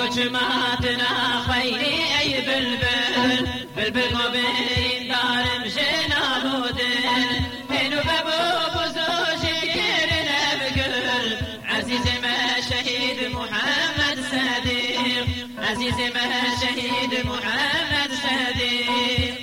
قجماتنا خيري أي بلبل بلبل قبيل دارم جنابودن هنو بابو بزوج كيرنا بقل عزيز ما شهيد محمد صديق عزيز ما شهيد محمد صديق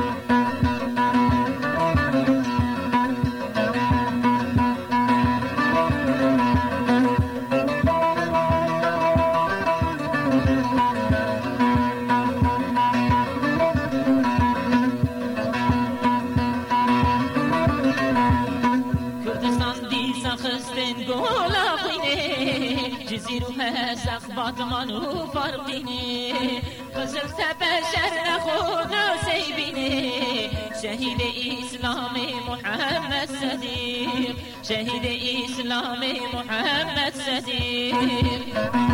جزيرها سخبات منو فرقيني غزلت بشر أخونا سيبيني شهيد إسلامي محمد صديق شهيد إسلامي محمد صديق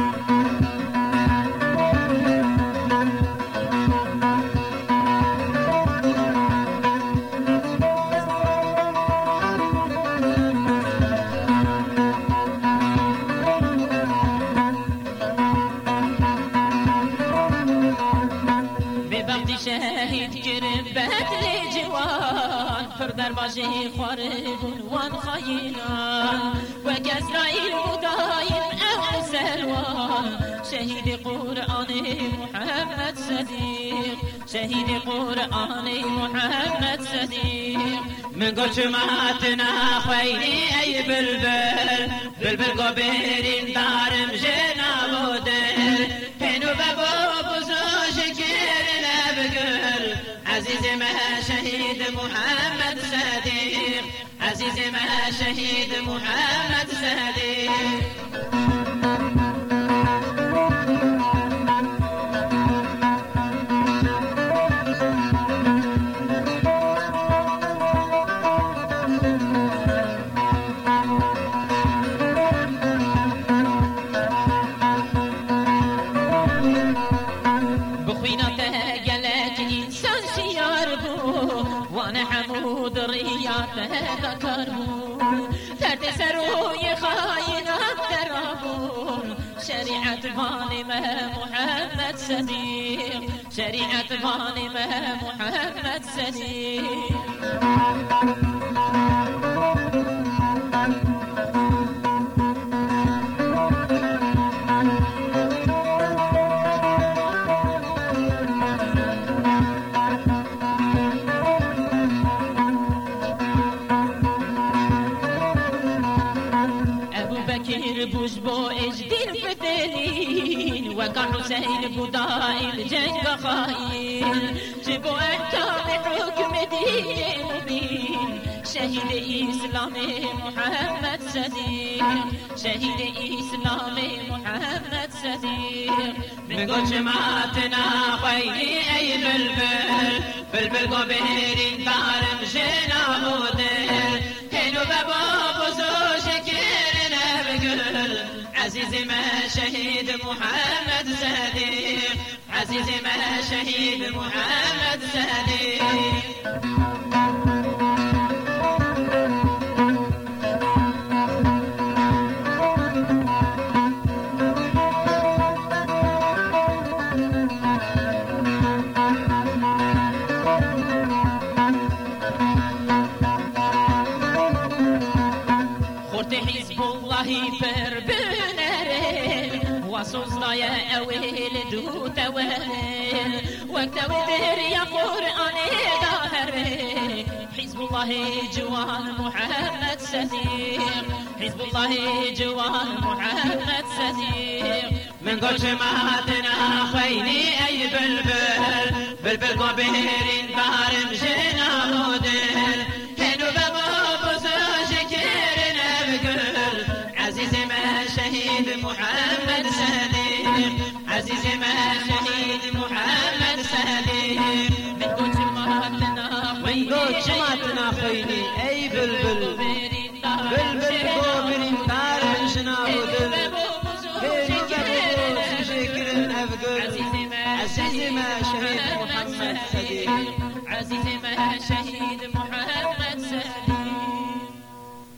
شهيد قربت لجوان فردر باجي خاربون وان خاينان وكسرائيل مداين أو سلوان شهيد قرآن محمد صديق شهيد قرآن محمد صديق من قجماتنا خيري أي بلبل بلبل قبيرين دارم جنابودن هنو بابو بزوج عزيز ما شهيد محمد صديق عزيز ما شهيد محمد صديق وانا حمود رياته ذكرون فرد سروي خاينات درابون شريعة ظالمة محمد صديق شريعة ظالمة محمد صديق بوش بو اجدين فتلين وكان حسين بودائل جنگ خاين جبو احكام حكم دين مبين شهيد اسلام محمد صديق شهيد اسلام محمد صديق من قجماتنا خيري اي بلبل بلبل قبيرين دارم جنابودن هنو بابا بزوج عزيز ما شهيد محمد صديق عزيز ما شهيد محمد صديق خورت حزب الله وصوصنا يا أويل دو توهل وقت ودر يا قرآن ظاهر حزب الله جوان محمد صديق حزب الله جوان محمد صديق من قجماتنا خيري أي بلبل بلبل قبيرين دارم جنابودن هنو بابا بزوج كيرنا بقل عزيز ما شهيد محمد صديق عزيز ما شهيد محمد صديق من قجماتنا خيري أي بلبل بلبل قبيرين دارم جنابودن عزيز ما شهيد محمد صديق عزيز ما شهيد محمد